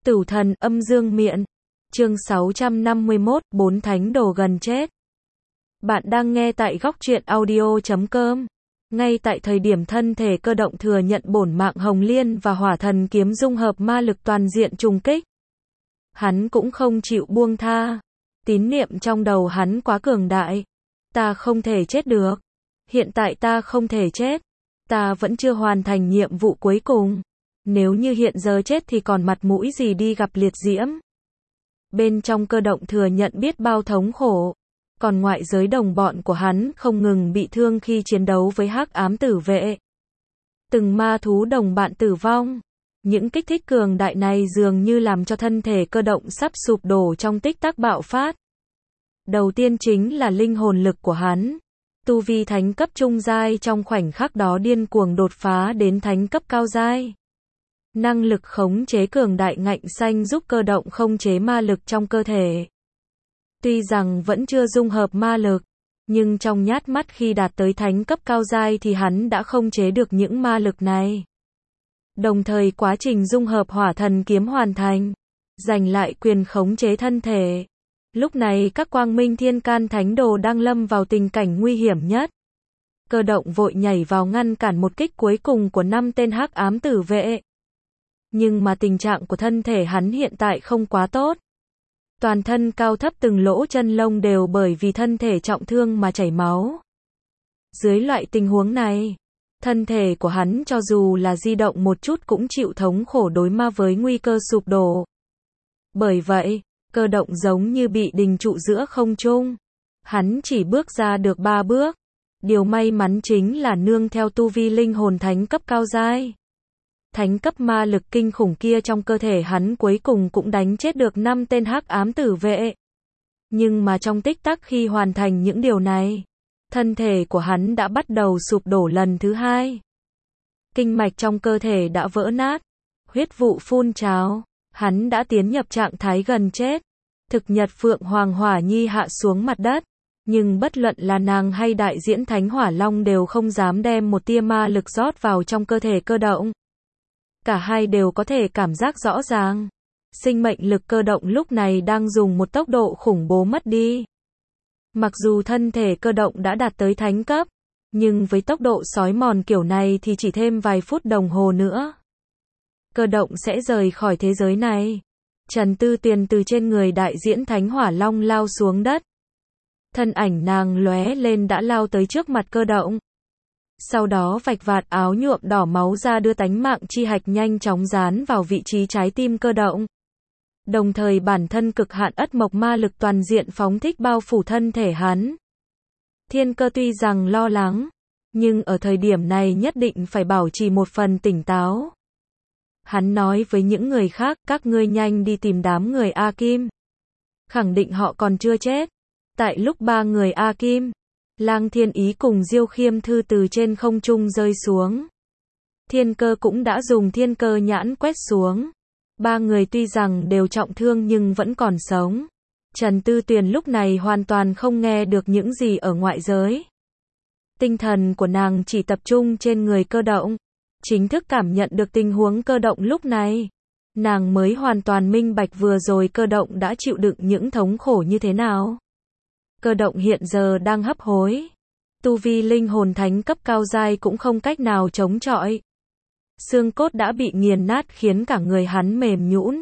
Tử thần âm dương miện. Chương 651, bốn thánh đồ gần chết. Bạn đang nghe tại góc truyện audio.com. Ngay tại thời điểm thân thể cơ động thừa nhận bổn mạng hồng liên và hỏa thần kiếm dung hợp ma lực toàn diện trùng kích, hắn cũng không chịu buông tha. Tín niệm trong đầu hắn quá cường đại. Ta không thể chết được. Hiện tại ta không thể chết. Ta vẫn chưa hoàn thành nhiệm vụ cuối cùng. Nếu như hiện giờ chết thì còn mặt mũi gì đi gặp liệt diễm. Bên trong cơ động thừa nhận biết bao thống khổ. Còn ngoại giới đồng bọn của hắn không ngừng bị thương khi chiến đấu với hắc ám tử vệ. Từng ma thú đồng bạn tử vong. Những kích thích cường đại này dường như làm cho thân thể cơ động sắp sụp đổ trong tích tắc bạo phát. Đầu tiên chính là linh hồn lực của hắn. Tu vi thánh cấp trung giai trong khoảnh khắc đó điên cuồng đột phá đến thánh cấp cao giai. Năng lực khống chế cường đại ngạnh xanh giúp cơ động khống chế ma lực trong cơ thể. Tuy rằng vẫn chưa dung hợp ma lực, nhưng trong nhát mắt khi đạt tới thánh cấp cao giai thì hắn đã khống chế được những ma lực này. Đồng thời quá trình dung hợp hỏa thần kiếm hoàn thành, giành lại quyền khống chế thân thể. Lúc này các quang minh thiên can thánh đồ đang lâm vào tình cảnh nguy hiểm nhất. Cơ động vội nhảy vào ngăn cản một kích cuối cùng của 5 tên hắc ám tử vệ. Nhưng mà tình trạng của thân thể hắn hiện tại không quá tốt. Toàn thân cao thấp từng lỗ chân lông đều bởi vì thân thể trọng thương mà chảy máu. Dưới loại tình huống này, thân thể của hắn cho dù là di động một chút cũng chịu thống khổ đối mặt với nguy cơ sụp đổ. Bởi vậy, cơ động giống như bị đình trụ giữa không trung. Hắn chỉ bước ra được 3 bước. Điều may mắn chính là nương theo tu vi linh hồn thánh cấp cao giai. Thánh cấp ma lực kinh khủng kia trong cơ thể hắn cuối cùng cũng đánh chết được 5 tên hắc ám tử vệ. Nhưng mà trong tích tắc khi hoàn thành những điều này, thân thể của hắn đã bắt đầu sụp đổ lần thứ 2. Kinh mạch trong cơ thể đã vỡ nát, huyết vụ phun trào, hắn đã tiến nhập trạng thái gần chết. Thực nhật Phượng Hoàng Hỏa Nhi hạ xuống mặt đất, nhưng bất luận là nàng hay đại diễn Thánh Hỏa Long đều không dám đem một tia ma lực rót vào trong cơ thể cơ động. Cả hai đều có thể cảm giác rõ ràng. Sinh mệnh lực cơ động lúc này đang dùng một tốc độ khủng bố mất đi. Mặc dù thân thể cơ động đã đạt tới thánh cấp, nhưng với tốc độ sói mòn kiểu này thì chỉ thêm vài phút đồng hồ nữa, cơ động sẽ rời khỏi thế giới này. Trần Tư Tuyền từ trên người đại diễn Thánh Hỏa Long lao xuống đất. Thân ảnh nàng lóe lên đã lao tới trước mặt cơ động. Sau đó vạch vạt áo nhuộm đỏ máu ra đưa tánh mạng chi hạch nhanh chóng dán vào vị trí trái tim cơ động. Đồng thời bản thân cực hạn ất mộc ma lực toàn diện phóng thích bao phủ thân thể hắn. Thiên Cơ tuy rằng lo lắng, nhưng ở thời điểm này nhất định phải bảo trì một phần tỉnh táo. Hắn nói với những người khác, các ngươi nhanh đi tìm đám người A Kim. Khẳng định họ còn chưa chết. Tại lúc 3 người A Kim, Lang Thiên Ý cùng Diêu Khiêm Thư từ trên không trung rơi xuống. Thiên Cơ cũng đã dùng thiên cơ nhãn quét xuống. 3 người tuy rằng đều trọng thương nhưng vẫn còn sống. Trần Tư Tuyền lúc này hoàn toàn không nghe được những gì ở ngoại giới. Tinh thần của nàng chỉ tập trung trên người cơ động. Chính thức cảm nhận được tình huống cơ động lúc này, nàng mới hoàn toàn minh bạch vừa rồi cơ động đã chịu đựng những thống khổ như thế nào. Cơ động hiện giờ đang hấp hối. Tu vi linh hồn thánh cấp cao giai cũng không cách nào chống chọi. Xương cốt đã bị nghiền nát khiến cả người hắn mềm nhũn.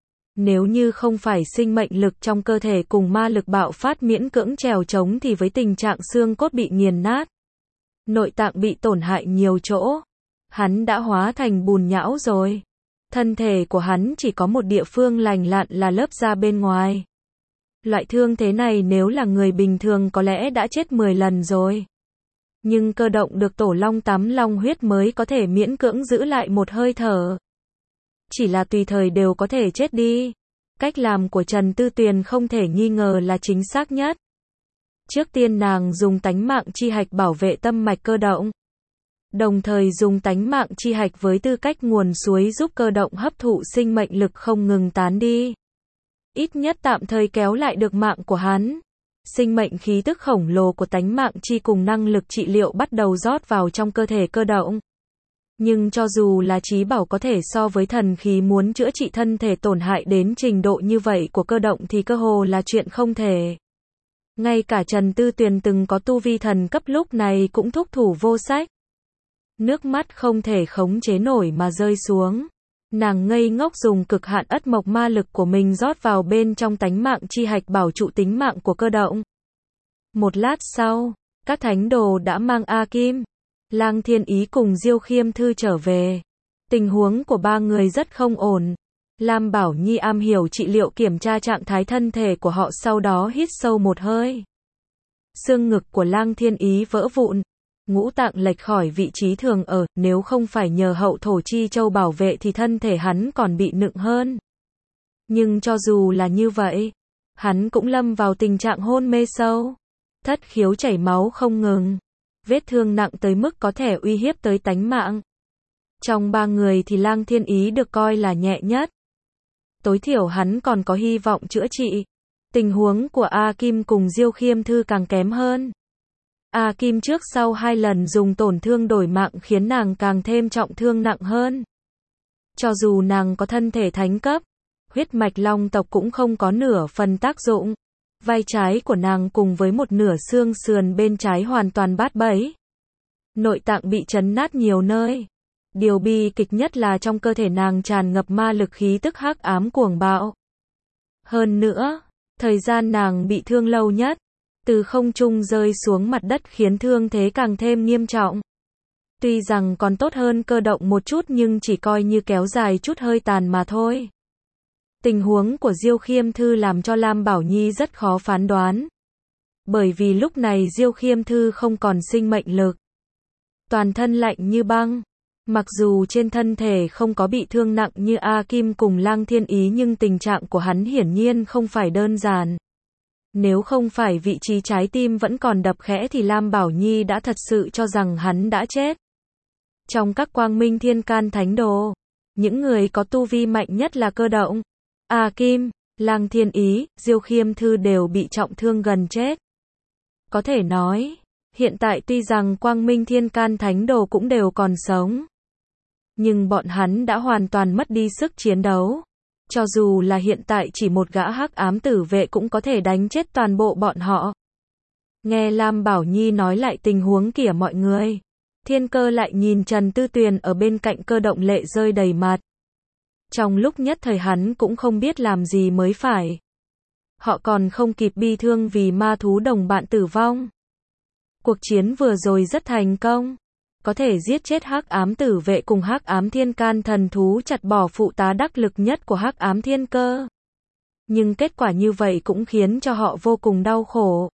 Nếu như không phải sinh mệnh lực trong cơ thể cùng ma lực bạo phát miễn cưỡng trèo chống thì với tình trạng xương cốt bị nghiền nát, nội tạng bị tổn hại nhiều chỗ, hắn đã hóa thành bùn nhão rồi. Thân thể của hắn chỉ có một địa phương lành lặn là lớp da bên ngoài. Loại thương thế này nếu là người bình thường có lẽ đã chết 10 lần rồi. Nhưng cơ động được tổ long tắm long huyết mới có thể miễn cưỡng giữ lại một hơi thở. Chỉ là tùy thời đều có thể chết đi. Cách làm của Trần Tư Tuyền không thể nghi ngờ là chính xác nhất. Trước tiên nàng dùng tánh mạng chi hạch bảo vệ tâm mạch cơ động. Đồng thời dùng tánh mạng chi hạch với tư cách nguồn suối giúp cơ động hấp thụ sinh mệnh lực không ngừng tán đi. Ít nhất tạm thời kéo lại được mạng của hắn. Sinh mệnh khí tức khổng lồ của tánh mạng chi cùng năng lực trị liệu bắt đầu rót vào trong cơ thể cơ động. Nhưng cho dù là trí bảo có thể so với thần khí muốn chữa trị thân thể tổn hại đến trình độ như vậy của cơ động thì cơ hồ là chuyện không thể. Ngay cả Trần Tư Tuyền từng có tu vi thần cấp lúc này cũng thúc thủ vô sách. Nước mắt không thể khống chế nổi mà rơi xuống. Nàng ngây ngốc dùng cực hạn ất mộc ma lực của mình rót vào bên trong tánh mạng chi hạch bảo trụ tính mạng của cơ động. Một lát sau, các thánh đồ đã mang A Kim, Lang Thiên Ý cùng Diêu Khiêm Thư trở về. Tình huống của ba người rất không ổn. Lam Bảo Nhi am hiểu trị liệu kiểm tra trạng thái thân thể của họ sau đó hít sâu một hơi. Xương ngực của Lang Thiên Ý vỡ vụn. Ngũ tạng lệch khỏi vị trí thường ở, nếu không phải nhờ hậu thổ chi châu bảo vệ thì thân thể hắn còn bị nựng hơn. Nhưng cho dù là như vậy, hắn cũng lâm vào tình trạng hôn mê sâu. Thất khiếu chảy máu không ngừng. Vết thương nặng tới mức có thể uy hiếp tới tánh mạng. Trong ba người thì Lang Thiên Ý được coi là nhẹ nhất. Tối thiểu hắn còn có hy vọng chữa trị. Tình huống của A Kim cùng Diêu Khiêm Thư càng kém hơn. A Kim trước sau 2 lần dùng tổn thương đổi mạng khiến nàng càng thêm trọng thương nặng hơn. Cho dù nàng có thân thể thánh cấp, huyết mạch long tộc cũng không có nửa phần tác dụng. Vai trái của nàng cùng với một nửa xương sườn bên trái hoàn toàn bát bẫy. Nội tạng bị chấn nát nhiều nơi. Điều bi kịch nhất là trong cơ thể nàng tràn ngập ma lực khí tức hắc ám cuồng bạo. Hơn nữa, thời gian nàng bị thương lâu nhất, từ không trung rơi xuống mặt đất khiến thương thế càng thêm nghiêm trọng. Tuy rằng còn tốt hơn cơ động một chút nhưng chỉ coi như kéo dài chút hơi tàn mà thôi. Tình huống của Diêu Khiêm Thư làm cho Lam Bảo Nhi rất khó phán đoán. Bởi vì lúc này Diêu Khiêm Thư không còn sinh mệnh lực. Toàn thân lạnh như băng. Mặc dù trên thân thể không có bị thương nặng như A Kim cùng Lang Thiên Ý nhưng tình trạng của hắn hiển nhiên không phải đơn giản. Nếu không phải vị trí trái tim vẫn còn đập khẽ thì Lam Bảo Nhi đã thật sự cho rằng hắn đã chết. Trong các quang minh thiên can thánh đồ, những người có tu vi mạnh nhất là cơ động, A Kim, Lang Thiên Ý, Diêu Khiêm Thư đều bị trọng thương gần chết. Có thể nói, hiện tại tuy rằng quang minh thiên can thánh đồ cũng đều còn sống, nhưng bọn hắn đã hoàn toàn mất đi sức chiến đấu. Cho dù là hiện tại chỉ một gã hắc ám tử vệ cũng có thể đánh chết toàn bộ bọn họ. Nghe Lam Bảo Nhi nói lại tình huống của mọi người, Thiên Cơ lại nhìn Trần Tư Tuyền ở bên cạnh cơ động lệ rơi đầy mặt. Trong lúc nhất thời hắn cũng không biết làm gì mới phải. Họ còn không kịp bi thương vì ma thú đồng bạn tử vong. Cuộc chiến vừa rồi rất thành công. Có thể giết chết hắc ám tử vệ cùng hắc ám thiên can thần thú chặt bỏ phụ tá đắc lực nhất của hắc ám Thiên Cơ. Nhưng kết quả như vậy cũng khiến cho họ vô cùng đau khổ.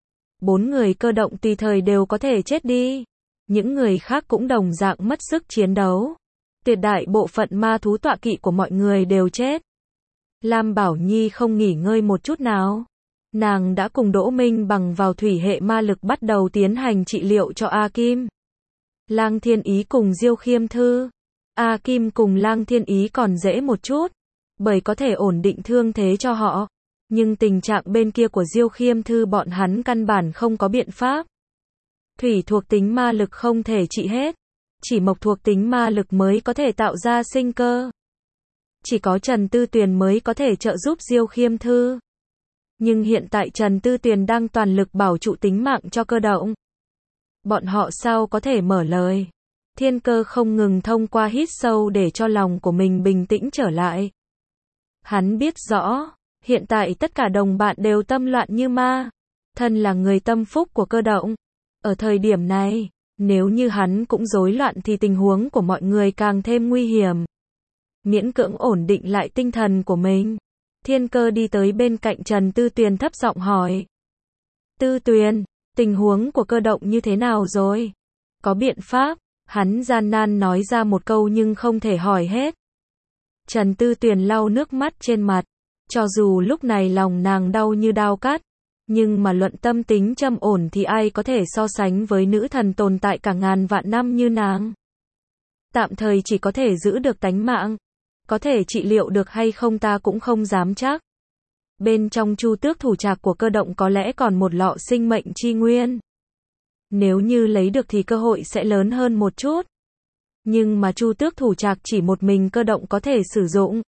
4 người cơ động tùy thời đều có thể chết đi. Những người khác cũng đồng dạng mất sức chiến đấu. Tuyệt đại bộ phận ma thú tọa kỵ của mọi người đều chết. Lam Bảo Nhi không nghỉ ngơi một chút nào. Nàng đã cùng Đỗ Minh bằng vào thủy hệ ma lực bắt đầu tiến hành trị liệu cho A Kim, Lang Thiên Ý cùng Diêu Khiêm Thư. A Kim cùng Lang Thiên Ý còn dễ một chút, bởi có thể ổn định thương thế cho họ. Nhưng tình trạng bên kia của Diêu Khiêm Thư bọn hắn căn bản không có biện pháp. Thủy thuộc tính ma lực không thể trị hết. Chỉ mộc thuộc tính ma lực mới có thể tạo ra sinh cơ. Chỉ có Trần Tư Tuyền mới có thể trợ giúp Diêu Khiêm Thư. Nhưng hiện tại Trần Tư Tuyền đang toàn lực bảo trụ tính mạng cho cơ động. Bọn họ sao có thể mở lời. Thiên Cơ không ngừng thông qua hít sâu để cho lòng của mình bình tĩnh trở lại. Hắn biết rõ, hiện tại tất cả đồng bạn đều tâm loạn như ma. Thân là người tâm phúc của cơ động. Ở thời điểm này, nếu như hắn cũng rối loạn thì tình huống của mọi người càng thêm nguy hiểm. Miễn cưỡng ổn định lại tinh thần của mình, Thiên Cơ đi tới bên cạnh Trần Tư Tuyền thấp giọng hỏi. Tư Tuyền, tình huống của cơ động như thế nào rồi? Có biện pháp? Hắn gian nan nói ra một câu nhưng không thể hỏi hết. Trần Tư Tuyền lau nước mắt trên mặt. Cho dù lúc này lòng nàng đau như đao cắt, nhưng mà luận tâm tính trầm ổn thì ai có thể so sánh với nữ thần tồn tại cả ngàn vạn năm như nàng. Tạm thời chỉ có thể giữ được tánh mạng. Có thể trị liệu được hay không ta cũng không dám chắc. Bên trong chu tước thủ trạc của cơ động có lẽ còn một lọ sinh mệnh chi nguyên. Nếu như lấy được thì cơ hội sẽ lớn hơn một chút. Nhưng mà Chu Tước thủ trạc chỉ một mình cơ động có thể sử dụng.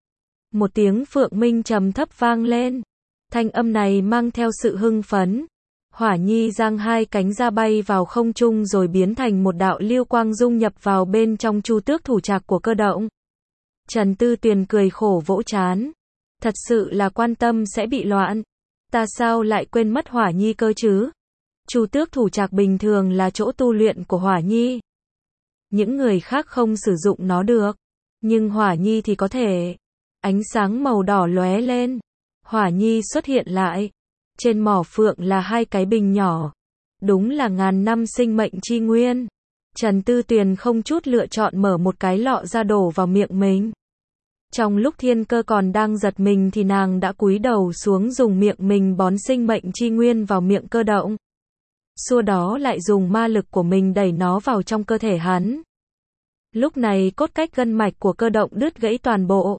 Một tiếng phượng minh trầm thấp vang lên. Thanh âm này mang theo sự hưng phấn. Hỏa Nhi giang hai cánh ra bay vào không trung rồi biến thành một đạo lưu quang dung nhập vào bên trong Chu Tước thủ trạc của cơ động. Trần Tư Tuyền cười khổ vỗ trán. Thật sự là quan tâm sẽ bị loạn. Ta sao lại quên mất Hỏa Nhi cơ chứ? Chu Tước thủ trạc bình thường là chỗ tu luyện của Hỏa Nhi. Những người khác không sử dụng nó được. Nhưng Hỏa Nhi thì có thể. Ánh sáng màu đỏ lóe lên. Hỏa Nhi xuất hiện lại. Trên mỏ phượng là hai cái bình nhỏ. Đúng là ngàn năm sinh mệnh chi nguyên. Trần Tư Tuyền không chút lựa chọn mở một cái lọ ra đổ vào miệng mình. Trong lúc Thiên Cơ còn đang giật mình thì nàng đã cúi đầu xuống dùng miệng mình bón sinh mệnh chi nguyên vào miệng cơ động. Sau đó lại dùng ma lực của mình đẩy nó vào trong cơ thể hắn. Lúc này cốt cách gân mạch của cơ động đứt gãy toàn bộ.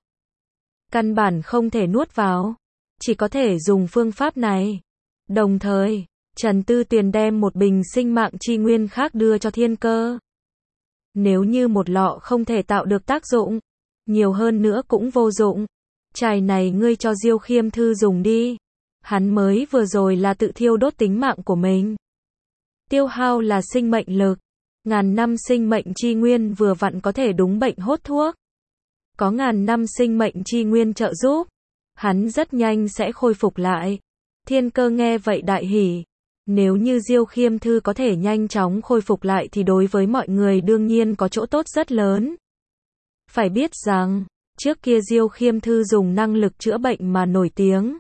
Căn bản không thể nuốt vào. Chỉ có thể dùng phương pháp này. Đồng thời, Trần Tư Tuyền đem một bình sinh mạng chi nguyên khác đưa cho Thiên Cơ. Nếu như một lọ không thể tạo được tác dụng, nhiều hơn nữa cũng vô dụng. Chai này ngươi cho Diêu Khiêm Thư dùng đi. Hắn mới vừa rồi là tự thiêu đốt tính mạng của mình. Tiêu hao là sinh mệnh lực. Ngàn năm sinh mệnh chi nguyên vừa vặn có thể đúng bệnh hốt thuốc. Có ngàn năm sinh mệnh chi nguyên trợ giúp. Hắn rất nhanh sẽ khôi phục lại. Thiên Cơ nghe vậy đại hỉ. Nếu như Diêu Khiêm Thư có thể nhanh chóng khôi phục lại thì đối với mọi người đương nhiên có chỗ tốt rất lớn. Phải biết rằng, trước kia Diêu Khiêm Thư dùng năng lực chữa bệnh mà nổi tiếng.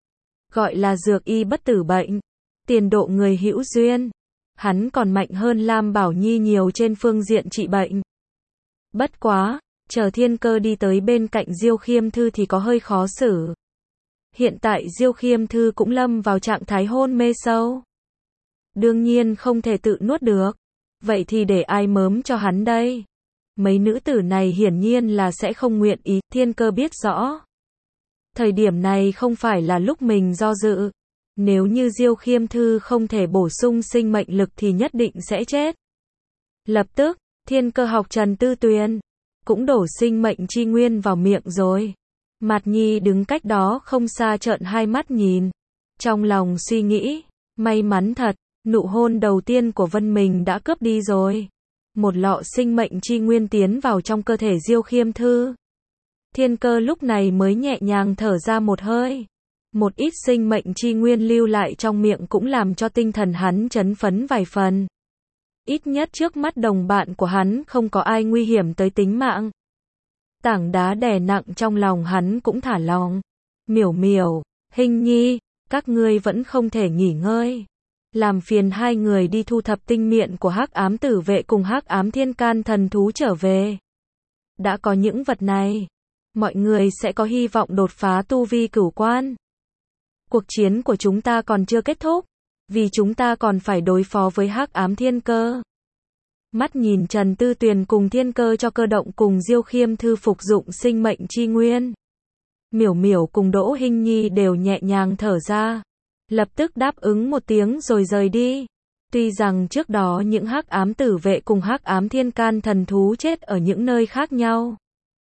Gọi là dược y bất tử bệnh. Tiền độ người hữu duyên. Hắn còn mạnh hơn Lam Bảo Nhi nhiều trên phương diện trị bệnh. Bất quá, chờ Thiên Cơ đi tới bên cạnh Diêu Khiêm Thư thì có hơi khó xử. Hiện tại Diêu Khiêm Thư cũng lâm vào trạng thái hôn mê sâu. Đương nhiên không thể tự nuốt được. Vậy thì để ai mớm cho hắn đây? Mấy nữ tử này hiển nhiên là sẽ không nguyện ý. Thiên Cơ biết rõ. Thời điểm này không phải là lúc mình do dự. Nếu như Diêu Khiêm Thư không thể bổ sung sinh mệnh lực thì nhất định sẽ chết. Lập tức, Thiên Cơ học Trần Tư Tuyền. Cũng đổ sinh mệnh chi nguyên vào miệng rồi. Mạt Nhi đứng cách đó không xa trợn hai mắt nhìn. Trong lòng suy nghĩ, may mắn thật, nụ hôn đầu tiên của Vân mình đã cướp đi rồi. Một lọ sinh mệnh chi nguyên tiến vào trong cơ thể Diêu Khiêm Thư. Thiên Cơ lúc này mới nhẹ nhàng thở ra một hơi. Một ít sinh mệnh chi nguyên lưu lại trong miệng cũng làm cho tinh thần hắn chấn phấn vài phần. Ít nhất trước mắt đồng bạn của hắn không có ai nguy hiểm tới tính mạng. Tảng đá đè nặng trong lòng hắn cũng thả lòng. Miểu Miểu, Hình Nhi, các ngươi vẫn không thể nghỉ ngơi. Làm phiền hai người đi thu thập tinh miện của Hắc Ám Tử Vệ cùng Hắc Ám Thiên Can thần thú trở về. Đã có những vật này, mọi người sẽ có hy vọng đột phá tu vi cửu quan. Cuộc chiến của chúng ta còn chưa kết thúc, vì chúng ta còn phải đối phó với Hắc Ám Thiên Cơ. Mắt nhìn Trần Tư Tuyền cùng Thiên Cơ cho cơ động cùng Diêu Khiêm Thư phục dụng sinh mệnh chi nguyên. Miểu Miểu cùng Đỗ Hinh Nhi đều nhẹ nhàng thở ra. Lập tức đáp ứng một tiếng rồi rời đi. Tuy rằng trước đó những Hắc Ám Tử Vệ cùng Hắc Ám Thiên Can thần thú chết ở những nơi khác nhau.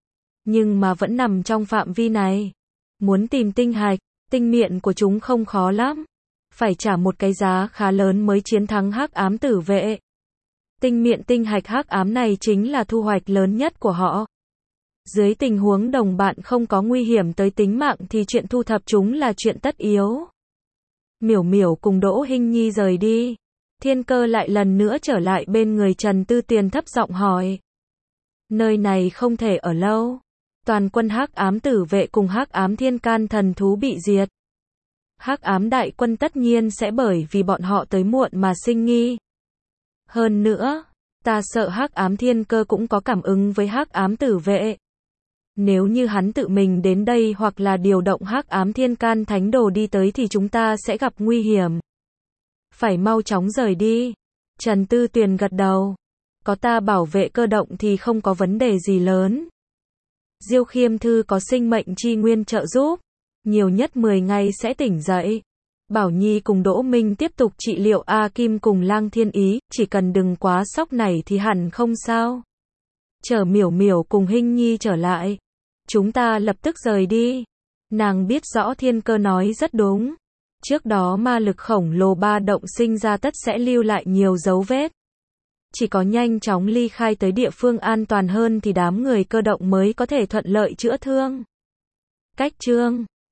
Nhưng mà vẫn nằm trong phạm vi này. Muốn tìm tinh hạch, tinh miện của chúng không khó lắm. Phải trả một cái giá khá lớn mới chiến thắng Hắc Ám Tử Vệ. Tinh miện tinh hạch hắc ám này chính là thu hoạch lớn nhất của họ. Dưới tình huống đồng bạn không có nguy hiểm tới tính mạng thì chuyện thu thập chúng là chuyện tất yếu. Miểu Miểu cùng Đỗ Hinh Nhi rời đi. Thiên Cơ lại lần nữa trở lại bên người Trần Tư Tuyền thấp giọng hỏi. Nơi này không thể ở lâu. Toàn quân Hắc Ám Tử Vệ cùng Hắc Ám Thiên Can thần thú bị diệt. Hắc Ám đại quân tất nhiên sẽ bởi vì bọn họ tới muộn mà sinh nghi. Hơn nữa, ta sợ Hắc Ám Thiên Cơ cũng có cảm ứng với Hắc Ám Tử Vệ. Nếu như hắn tự mình đến đây hoặc là điều động Hắc Ám Thiên Can Thánh Đồ đi tới thì chúng ta sẽ gặp nguy hiểm. Phải mau chóng rời đi. Trần Tư Tuyền gật đầu. Có ta bảo vệ cơ động thì không có vấn đề gì lớn. Diêu Khiêm Thư có sinh mệnh chi nguyên trợ giúp. Nhiều nhất 10 ngày sẽ tỉnh dậy. Bảo Nhi cùng Đỗ Minh tiếp tục trị liệu A Kim cùng Lang Thiên Ý, chỉ cần đừng quá sốc này thì hẳn không sao. chở Miểu Miểu cùng Hinh Nhi trở lại. Chúng ta lập tức rời đi. Nàng biết rõ Thiên Cơ nói rất đúng. Trước đó ma lực khổng lồ ba động sinh ra tất sẽ lưu lại nhiều dấu vết. Chỉ có nhanh chóng ly khai tới địa phương an toàn hơn thì đám người cơ động mới có thể thuận lợi chữa thương. Cách chương